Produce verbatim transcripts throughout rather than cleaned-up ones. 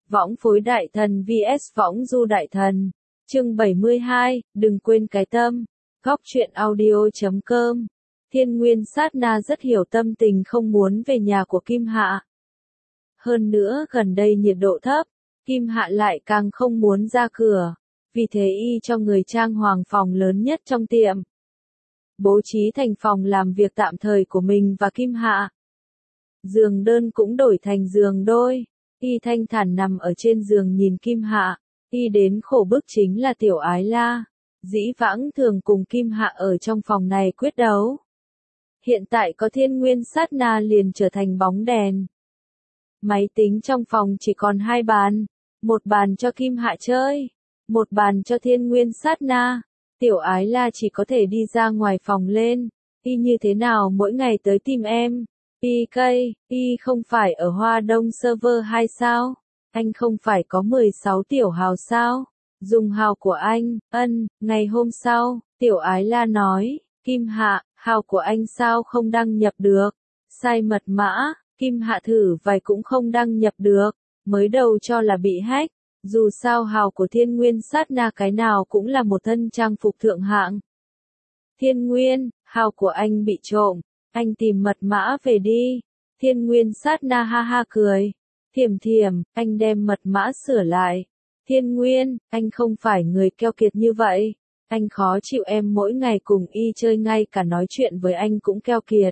Võng phối đại thần vs võng du đại thần. Chương bảy mươi hai, đừng quên cái tâm. Góc truyện audio chấm com. Thiên Nguyên sát na rất hiểu tâm tình không muốn về nhà của Kim Hạ. Hơn nữa gần đây nhiệt độ thấp, Kim Hạ lại càng không muốn ra cửa. Vì thế y cho người trang hoàng phòng lớn nhất trong tiệm. Bố trí thành phòng làm việc tạm thời của mình và Kim Hạ. Giường đơn cũng đổi thành giường đôi. Y thanh thản nằm ở trên giường nhìn Kim Hạ. Y đến khổ bức chính là Tiểu Ái La. Dĩ vãng thường cùng Kim Hạ ở trong phòng này quyết đấu. Hiện tại có Thiên Nguyên sát na liền trở thành bóng đèn. Máy tính trong phòng chỉ còn hai bàn. Một bàn cho Kim Hạ chơi. Một bàn cho Thiên Nguyên sát na. Tiểu Ái La chỉ có thể đi ra ngoài phòng lên. Y như thế nào mỗi ngày tới tìm em? pê ca, y không phải ở Hoa Đông server hay sao? Anh không phải có mười sáu tiểu hào sao? Dùng hào của anh, ân, ngày hôm sau, Tiểu Ái La nói, Kim Hạ, hào của anh sao không đăng nhập được? Sai mật mã, Kim Hạ thử vài cũng không đăng nhập được, mới đầu cho là bị hack, dù sao hào của Thiên Nguyên sát na cái nào cũng là một thân trang phục thượng hạng. Thiên Nguyên, hào của anh bị trộm. Anh tìm mật mã về đi. Thiên Nguyên sát na ha ha cười. Thiểm thiểm, anh đem mật mã sửa lại. Thiên Nguyên, anh không phải người keo kiệt như vậy. Anh khó chịu em mỗi ngày cùng y chơi ngay cả nói chuyện với anh cũng keo kiệt.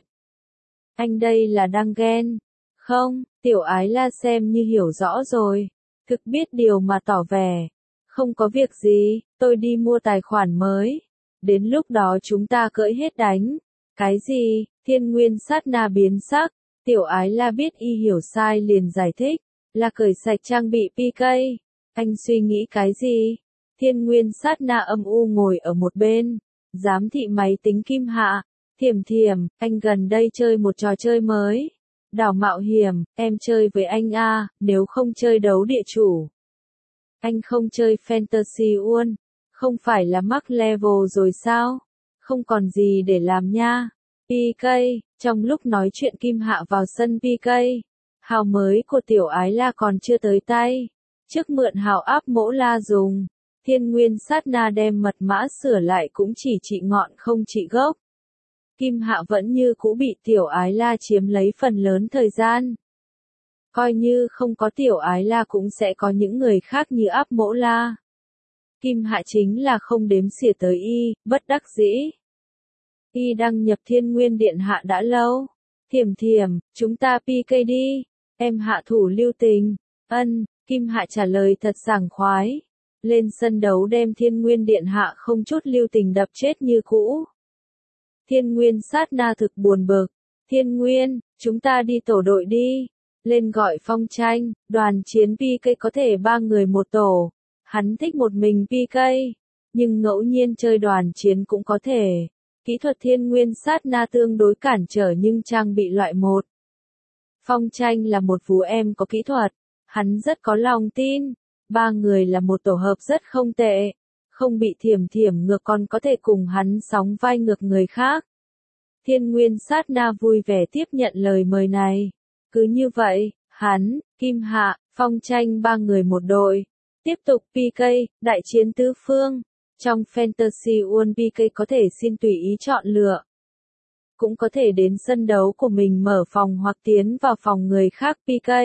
Anh đây là đang ghen. Không, Tiểu Ái La xem như hiểu rõ rồi. Thực biết điều mà tỏ vẻ. Không có việc gì, tôi đi mua tài khoản mới. Đến lúc đó chúng ta cưỡi hết đánh. Cái gì? Thiên Nguyên sát na biến sắc, Tiểu Ái La biết y hiểu sai liền giải thích, là cởi sạch trang bị pê ca. Anh suy nghĩ cái gì? Thiên Nguyên sát na âm u ngồi ở một bên, giám thị máy tính Kim Hạ. Thiểm thiểm, anh gần đây chơi một trò chơi mới. Đảo mạo hiểm, em chơi với anh a, nếu không chơi đấu địa chủ. Anh không chơi Fantasy World, không phải là mắc level rồi sao? Không còn gì để làm nha. pê ca, trong lúc nói chuyện Kim Hạ vào sân pê ca. Hào mới của Tiểu Ái La còn chưa tới tay. Trước mượn hào áp mỗ la dùng. Thiên Nguyên sát na đem mật mã sửa lại cũng chỉ trị ngọn không trị gốc. Kim Hạ vẫn như cũ bị Tiểu Ái La chiếm lấy phần lớn thời gian. Coi như không có Tiểu Ái La cũng sẽ có những người khác như áp mỗ la. Kim Hạ chính là không đếm xỉa tới y, bất đắc dĩ. Y đăng nhập Thiên Nguyên Điện Hạ đã lâu. Thiểm thiểm, chúng ta pê ca đi. Em hạ thủ lưu tình. Ân, Kim Hạ trả lời thật sảng khoái. Lên sân đấu đem Thiên Nguyên Điện Hạ không chút lưu tình đập chết như cũ. Thiên Nguyên sát na thực buồn bực. Thiên Nguyên, chúng ta đi tổ đội đi. Lên gọi phong tranh, đoàn chiến pê ca có thể ba người một tổ. Hắn thích một mình pê ca. Nhưng ngẫu nhiên chơi đoàn chiến cũng có thể. Kỹ thuật Thiên Nguyên sát na tương đối cản trở nhưng trang bị loại một. Phong tranh là một phú em có kỹ thuật. Hắn rất có lòng tin. Ba người là một tổ hợp rất không tệ. Không bị thiểm thiểm ngược còn có thể cùng hắn sóng vai ngược người khác. Thiên Nguyên sát na vui vẻ tiếp nhận lời mời này. Cứ như vậy, hắn, Kim Hạ, Phong tranh ba người một đội. Tiếp tục pê ca, đại chiến tứ phương. Trong Fantasy World pê ca có thể xin tùy ý chọn lựa. Cũng có thể đến sân đấu của mình mở phòng hoặc tiến vào phòng người khác pê ca.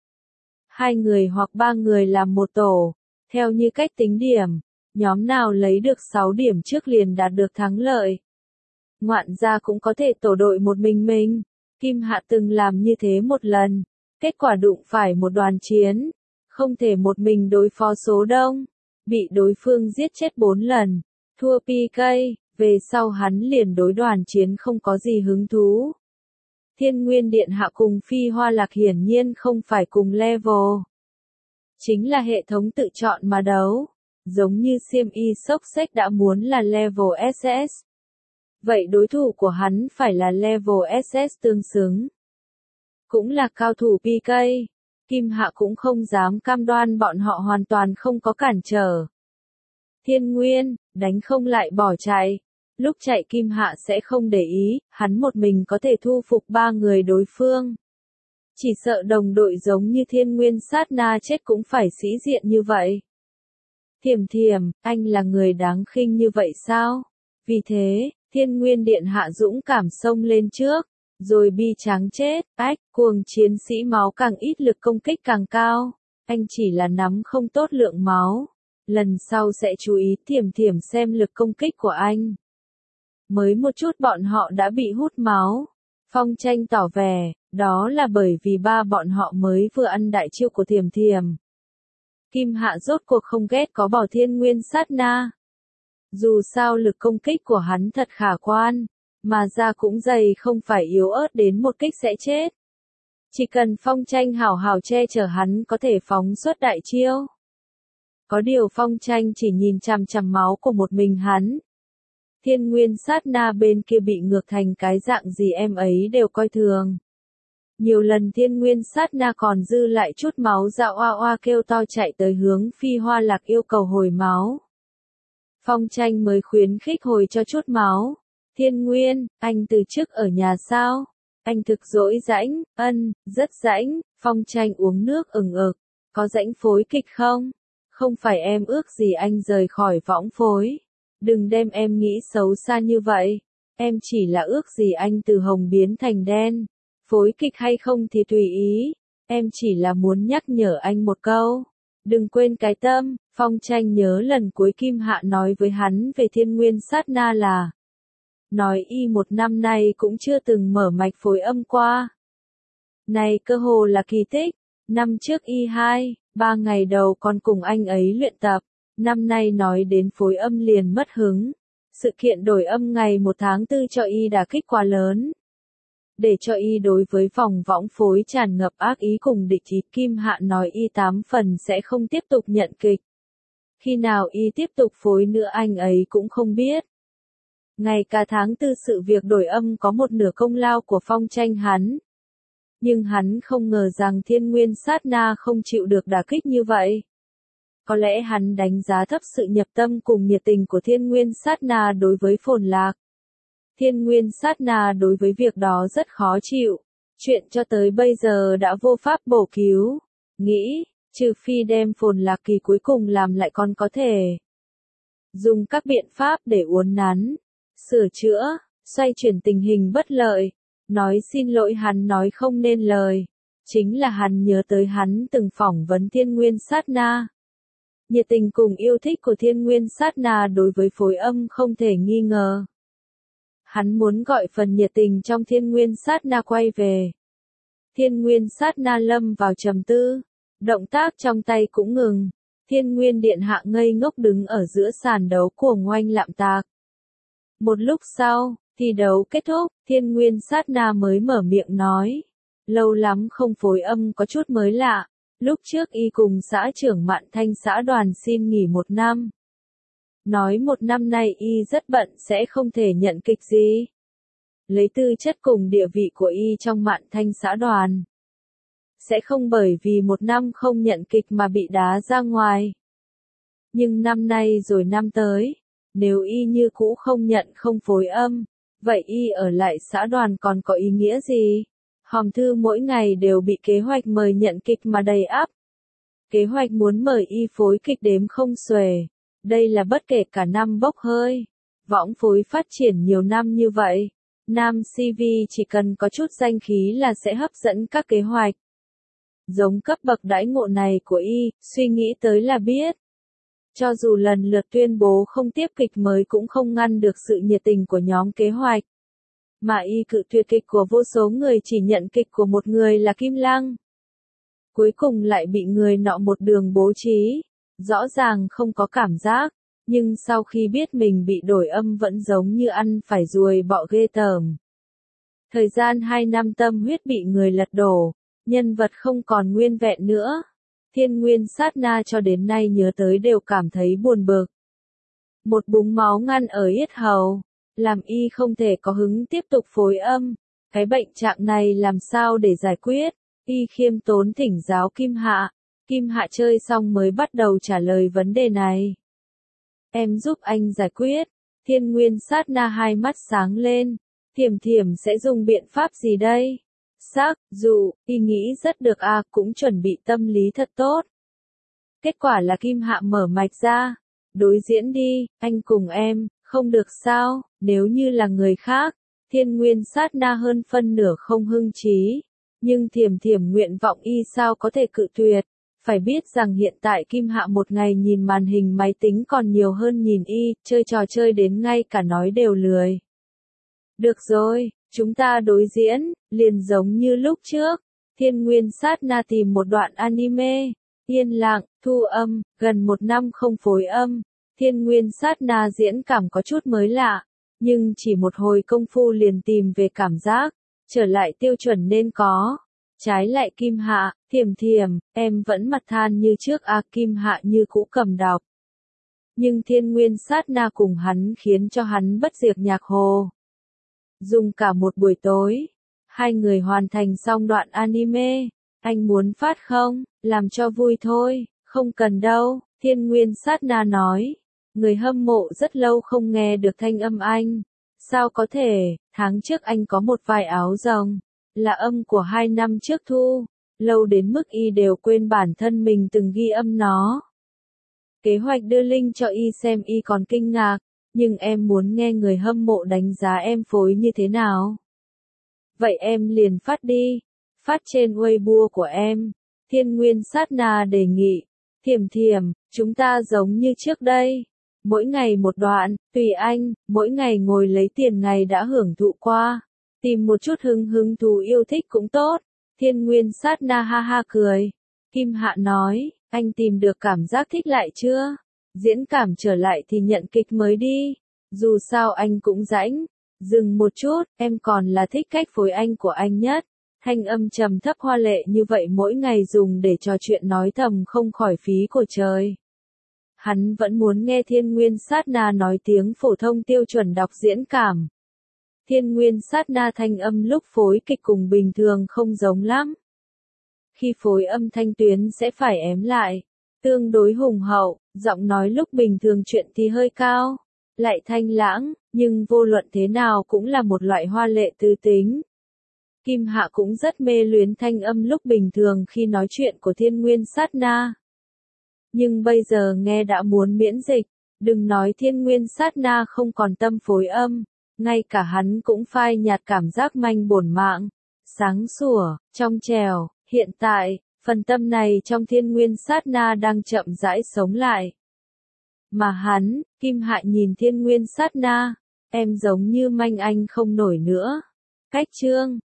Hai người hoặc ba người làm một tổ. Theo như cách tính điểm, nhóm nào lấy được sáu điểm trước liền đạt được thắng lợi. Ngoạn gia cũng có thể tổ đội một mình mình. Kim Hạ từng làm như thế một lần. Kết quả đụng phải một đoàn chiến. Không thể một mình đối phó số đông. Bị đối phương giết chết bốn lần, thua pê ca, về sau hắn liền đối đoàn chiến không có gì hứng thú. Thiên Nguyên Điện Hạ cùng Phi Hoa Lạc hiển nhiên không phải cùng level. Chính là hệ thống tự chọn mà đấu, giống như Xiêm Y Sốc Xếch đã muốn là level ét ét. Vậy đối thủ của hắn phải là level ét ét tương xứng. Cũng là cao thủ pê ca. Kim Hạ cũng không dám cam đoan bọn họ hoàn toàn không có cản trở. Thiên Nguyên, đánh không lại bỏ chạy. Lúc chạy Kim Hạ sẽ không để ý, hắn một mình có thể thu phục ba người đối phương. Chỉ sợ đồng đội giống như Thiên Nguyên sát na chết cũng phải sĩ diện như vậy. Thiểm thiểm, anh là người đáng khinh như vậy sao? Vì thế, Thiên Nguyên Điện Hạ dũng cảm xông lên trước, rồi bi tráng chết, ách, cuồng chiến sĩ máu càng ít lực công kích càng cao. Anh chỉ là nắm không tốt lượng máu. Lần sau sẽ chú ý thiểm thiểm xem lực công kích của anh. Mới một chút bọn họ đã bị hút máu. Phong Tranh tỏ vẻ, đó là bởi vì ba bọn họ mới vừa ăn đại chiêu của thiểm thiểm. Kim Hạ rốt cuộc không ghét có bỏ Thiên Nguyên sát na. Dù sao lực công kích của hắn thật khả quan, mà da cũng dày không phải yếu ớt đến một kích sẽ chết. Chỉ cần Phong Tranh hảo hảo che chở hắn có thể phóng xuất đại chiêu. Có điều Phong Tranh chỉ nhìn chằm chằm máu của một mình hắn. Thiên Nguyên sát na bên kia bị ngược thành cái dạng gì em ấy đều coi thường. Nhiều lần Thiên Nguyên sát na còn dư lại chút máu dạo oa oa kêu to chạy tới hướng Phi Hoa Lạc yêu cầu hồi máu. Phong Tranh mới khuyến khích hồi cho chút máu. Thiên Nguyên, anh từ trước ở nhà sao? Anh thực dỗi rãnh, ân, rất rãnh. Phong Tranh uống nước ừng ực. Có rãnh phối kịch không? Không phải em ước gì anh rời khỏi võng phối. Đừng đem em nghĩ xấu xa như vậy. Em chỉ là ước gì anh từ hồng biến thành đen. Phối kịch hay không thì tùy ý. Em chỉ là muốn nhắc nhở anh một câu. Đừng quên cái tâm. Phong Tranh nhớ lần cuối Kim Hạ nói với hắn về Thiên Nguyên sát na là. Nói y một năm nay cũng chưa từng mở mạch phối âm qua. Này cơ hồ là kỳ tích. Năm trước y hai, ba ngày đầu còn cùng anh ấy luyện tập. Năm nay nói đến phối âm liền mất hứng. Sự kiện đổi âm ngày một tháng tư cho y đả kích quá lớn. Để cho y đối với vòng võng phối tràn ngập ác ý cùng địch ý, Kim Hạ nói y tám phần sẽ không tiếp tục nhận kịch. Khi nào y tiếp tục phối nữa anh ấy cũng không biết. Ngày cả tháng tư sự việc đổi âm có một nửa công lao của Phong Tranh hắn. Nhưng hắn không ngờ rằng Thiên Nguyên sát na không chịu được đả kích như vậy. Có lẽ hắn đánh giá thấp sự nhập tâm cùng nhiệt tình của Thiên Nguyên sát na đối với Phồn Lạc. Thiên Nguyên sát na đối với việc đó rất khó chịu. Chuyện cho tới bây giờ đã vô pháp bổ cứu. Nghĩ, trừ phi đem Phồn Lạc kỳ cuối cùng làm lại còn có thể. Dùng các biện pháp để uốn nắn, sửa chữa, xoay chuyển tình hình bất lợi. Nói xin lỗi hắn nói không nên lời. Chính là hắn nhớ tới hắn từng phỏng vấn Thiên Nguyên sát na. Nhiệt tình cùng yêu thích của Thiên Nguyên sát na đối với phối âm không thể nghi ngờ. Hắn muốn gọi phần nhiệt tình trong Thiên Nguyên sát na quay về. Thiên Nguyên sát na lâm vào trầm tư. Động tác trong tay cũng ngừng. Thiên Nguyên Điện Hạ ngây ngốc đứng ở giữa sàn đấu cuồng oanh lạm tạc. Một lúc sau, thi đấu kết thúc, Thiên Nguyên sát na mới mở miệng nói. Lâu lắm không phối âm có chút mới lạ. Lúc trước y cùng xã trưởng Mạn Thanh xã đoàn xin nghỉ một năm. Nói một năm nay y rất bận sẽ không thể nhận kịch gì. Lấy tư chất cùng địa vị của y trong Mạn Thanh xã đoàn. Sẽ không bởi vì một năm không nhận kịch mà bị đá ra ngoài. Nhưng năm nay rồi năm tới, nếu y như cũ không nhận không phối âm, vậy y ở lại xã đoàn còn có ý nghĩa gì? Hòm thư mỗi ngày đều bị kế hoạch mời nhận kịch mà đầy ắp. Kế hoạch muốn mời y phối kịch đếm không xuể. Đây là bất kể cả năm bốc hơi. Võng phối phát triển nhiều năm như vậy. Nam xê vê chỉ cần có chút danh khí là sẽ hấp dẫn các kế hoạch. Giống cấp bậc đãi ngộ này của y, suy nghĩ tới là biết. Cho dù lần lượt tuyên bố không tiếp kịch mới cũng không ngăn được sự nhiệt tình của nhóm kế hoạch. Mà y cự tuyệt kịch của vô số người chỉ nhận kịch của một người là Kim Lăng. Cuối cùng lại bị người nọ một đường bố trí. Rõ ràng không có cảm giác, nhưng sau khi biết mình bị đổi âm vẫn giống như ăn phải ruồi bọ ghê tởm. Thời gian hai năm tâm huyết bị người lật đổ, nhân vật không còn nguyên vẹn nữa. Thiên Nguyên sát na cho đến nay nhớ tới đều cảm thấy buồn bực. Một búng máu ngăn ở yết hầu, làm y không thể có hứng tiếp tục phối âm. Cái bệnh trạng này làm sao để giải quyết? Y khiêm tốn thỉnh giáo Kim Hạ. Kim Hạ chơi xong mới bắt đầu trả lời vấn đề này. Em giúp anh giải quyết. Thiên Nguyên sát na hai mắt sáng lên. Thiểm thiểm sẽ dùng biện pháp gì đây? sắc, dụ, y nghĩ rất được à, cũng chuẩn bị tâm lý thật tốt. Kết quả là Kim Hạ mở mạch ra. Đối diễn đi, anh cùng em, không được sao, nếu như là người khác. Thiên Nguyên sát na hơn phân nửa không hưng trí. Nhưng Thiểm Thiểm nguyện vọng y sao có thể cự tuyệt. Phải biết rằng hiện tại Kim Hạ một ngày nhìn màn hình máy tính còn nhiều hơn nhìn y, chơi trò chơi đến ngay cả nói đều lười. Được rồi, chúng ta đối diễn, liền giống như lúc trước. Thiên Nguyên sát na tìm một đoạn anime. Yên lặng, thu âm, gần một năm không phối âm. Thiên Nguyên sát na diễn cảm có chút mới lạ. Nhưng chỉ một hồi công phu liền tìm về cảm giác. Trở lại tiêu chuẩn nên có. Trái lại Kim Hạ, Thiểm Thiểm, em vẫn mặt than như trước à, Kim Hạ như cũ cầm đọc. Nhưng Thiên Nguyên sát na cùng hắn khiến cho hắn bất diệt nhạc hồ. Dùng cả một buổi tối. Hai người hoàn thành xong đoạn anime. Anh muốn phát không? Làm cho vui thôi, không cần đâu, Thiên Nguyên sát na nói. Người hâm mộ rất lâu không nghe được thanh âm anh. Sao có thể, tháng trước anh có một vài áo rồng. Là âm của hai năm trước thu. Lâu đến mức y đều quên bản thân mình từng ghi âm nó. Kế hoạch đưa link cho y xem y còn kinh ngạc. Nhưng em muốn nghe người hâm mộ đánh giá em phối như thế nào. Vậy em liền phát đi. Phát trên Weibo của em. Thiên Nguyên sát na đề nghị. Thiểm Thiểm, chúng ta giống như trước đây. Mỗi ngày một đoạn, tùy anh, mỗi ngày ngồi lấy tiền ngày đã hưởng thụ qua. Tìm một chút hứng hứng thú yêu thích cũng tốt. Thiên Nguyên sát na ha ha cười. Kim Hạ nói, anh tìm được cảm giác thích lại chưa? Diễn cảm trở lại thì nhận kịch mới đi. Dù sao anh cũng rãnh. Dừng một chút, em còn là thích cách phối anh của anh nhất. Thanh âm trầm thấp hoa lệ như vậy mỗi ngày dùng để trò chuyện nói thầm không khỏi phí của trời. Hắn vẫn muốn nghe Thiên Nguyên sát na nói tiếng phổ thông tiêu chuẩn đọc diễn cảm. Thiên Nguyên sát na thanh âm lúc phối kịch cùng bình thường không giống lắm. Khi phối âm thanh tuyến sẽ phải ém lại. Tương đối hùng hậu, giọng nói lúc bình thường chuyện thì hơi cao. Lại thanh lãng, nhưng vô luận thế nào cũng là một loại hoa lệ tư tính. Kim Hạ cũng rất mê luyến thanh âm lúc bình thường khi nói chuyện của Thiên Nguyên sát na. Nhưng bây giờ nghe đã muốn miễn dịch, đừng nói Thiên Nguyên sát na không còn tâm phối âm, ngay cả hắn cũng phai nhạt cảm giác manh bổn mạng, sáng sủa, trong trẻo. Hiện tại, phần tâm này trong Thiên Nguyên sát na đang chậm rãi sống lại. Mà hắn, Kim Hạ nhìn Thiên Nguyên sát na, em giống như manh anh không nổi nữa. Cách chương